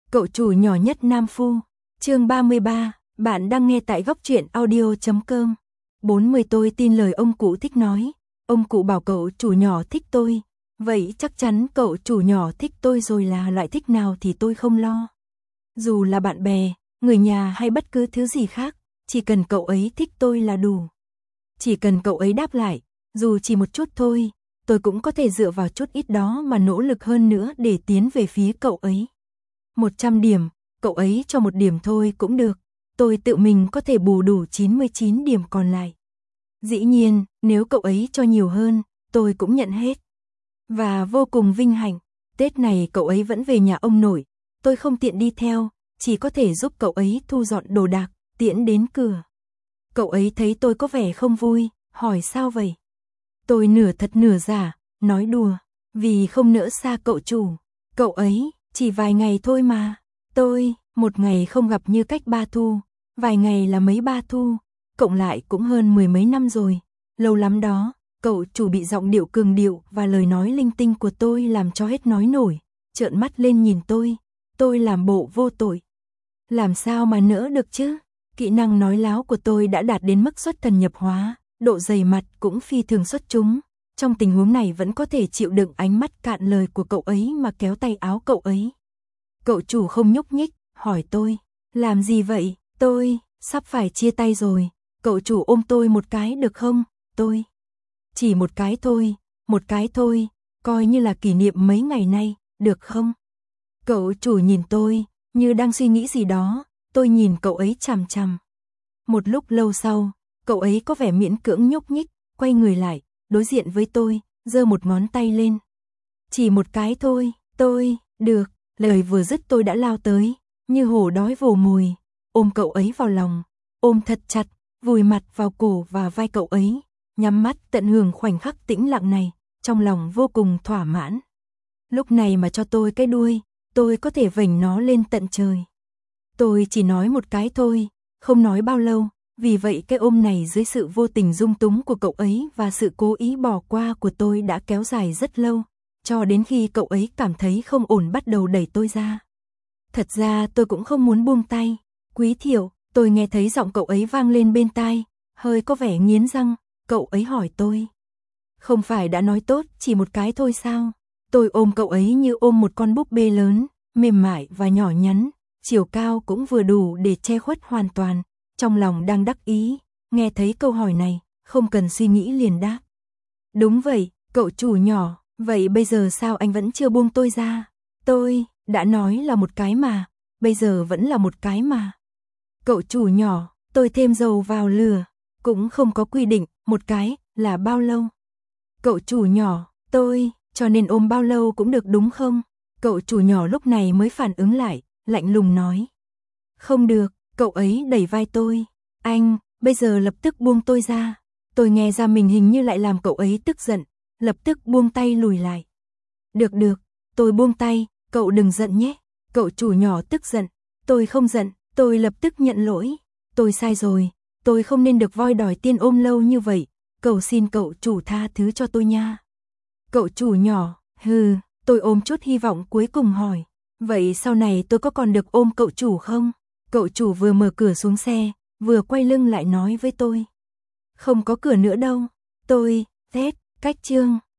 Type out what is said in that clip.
Cậu chủ nhỏ nhất Nam Phu, chương 33, bạn đang nghe tại góc truyện audio.com. 40 tôi tin lời ông cụ thích nói, ông cụ bảo cậu chủ nhỏ thích tôi, vậy chắc chắn cậu chủ nhỏ thích tôi rồi, là loại thích nào thì tôi không lo. Dù là bạn bè, người nhà hay bất cứ thứ gì khác, chỉ cần cậu ấy thích tôi là đủ. Chỉ cần cậu ấy đáp lại, dù chỉ một chút thôi, tôi cũng có thể dựa vào chút ít đó mà nỗ lực hơn nữa để tiến về phía cậu ấy. 100 điểm, cậu ấy cho 1 điểm thôi cũng được, tôi tự mình có thể bù đủ 99 điểm còn lại. Dĩ nhiên, nếu cậu ấy cho nhiều hơn, tôi cũng nhận hết. Và vô cùng vinh hạnh, Tết này cậu ấy vẫn về nhà ông nội, tôi không tiện đi theo, chỉ có thể giúp cậu ấy thu dọn đồ đạc, tiễn đến cửa. Cậu ấy thấy tôi có vẻ không vui, hỏi sao vậy? Tôi nửa thật nửa giả, nói đùa, vì không nỡ xa cậu chủ. Cậu ấy, chỉ vài ngày thôi mà. Tôi, một ngày không gặp như cách 3 thu, vài ngày là mấy 3 thu, cộng lại cũng hơn 10 mấy năm rồi. Lâu lắm đó, cậu chủ bị giọng điệu cường điệu và lời nói linh tinh của tôi làm cho hết nói nổi, trợn mắt lên nhìn tôi làm bộ vô tội. Làm sao mà nỡ được chứ? Kỹ năng nói láo của tôi đã đạt đến mức xuất thần nhập hóa, độ dày mặt cũng phi thường xuất chúng. Trong tình huống này vẫn có thể chịu đựng ánh mắt cạn lời của cậu ấy mà kéo tay áo cậu ấy. Cậu chủ không nhúc nhích, hỏi tôi, làm gì vậy? Tôi, sắp phải chia tay rồi, cậu chủ ôm tôi một cái được không? Tôi, chỉ một cái thôi, coi như là kỷ niệm mấy ngày nay, được không? Cậu chủ nhìn tôi, như đang suy nghĩ gì đó, tôi nhìn cậu ấy chằm chằm. Một lúc lâu sau, cậu ấy có vẻ miễn cưỡng nhúc nhích, quay người lại, đối diện với tôi, giơ một ngón tay lên. Chỉ một cái thôi, tôi, được, lời vừa dứt tôi đã lao tới, như hổ đói vồ mồi, ôm cậu ấy vào lòng, ôm thật chặt, vùi mặt vào cổ và vai cậu ấy, nhắm mắt tận hưởng khoảnh khắc tĩnh lặng này, trong lòng vô cùng thỏa mãn. Lúc này mà cho tôi cái đuôi, tôi có thể vểnh nó lên tận trời. Tôi chỉ nói một cái thôi, không nói bao lâu, vì vậy cái ôm này dưới sự vô tình dung túng của cậu ấy và sự cố ý bỏ qua của tôi đã kéo dài rất lâu, cho đến khi cậu ấy cảm thấy không ổn bắt đầu đẩy tôi ra. Thật ra tôi cũng không muốn buông tay. Quý Thiệu, tôi nghe thấy giọng cậu ấy vang lên bên tai, hơi có vẻ nghiến răng, cậu ấy hỏi tôi. Không phải đã nói tốt chỉ một cái thôi sao? Tôi ôm cậu ấy như ôm một con búp bê lớn, mềm mại và nhỏ nhắn, chiều cao cũng vừa đủ để che khuất hoàn toàn, trong lòng đang đắc ý, nghe thấy câu hỏi này, không cần suy nghĩ liền đáp. Đúng vậy, cậu chủ nhỏ, vậy bây giờ sao anh vẫn chưa buông tôi ra? Tôi, đã nói là một cái mà, bây giờ vẫn là một cái mà. Cậu chủ nhỏ, tôi thêm dầu vào lửa, cũng không có quy định, một cái, là bao lâu? Cậu chủ nhỏ, tôi, cho nên ôm bao lâu cũng được đúng không? Cậu chủ nhỏ lúc này mới phản ứng lại, lạnh lùng nói. Không được, cậu ấy đẩy vai tôi. Anh, bây giờ lập tức buông tôi ra. Tôi nghe ra mình hình như lại làm cậu ấy tức giận, lập tức buông tay lùi lại. Được được, tôi buông tay, cậu đừng giận nhé. Cậu chủ nhỏ tức giận. Tôi không giận, tôi lập tức nhận lỗi. Tôi sai rồi, tôi không nên được voi đòi tiên ôm lâu như vậy. Cầu xin cậu chủ tha thứ cho tôi nha. Cậu chủ nhỏ, tôi ôm chút hy vọng cuối cùng hỏi. Vậy sau này tôi có còn được ôm cậu chủ không? Cậu chủ vừa mở cửa xuống xe, vừa quay lưng lại nói với tôi. Không có cửa nữa đâu. Tôi, cách chương.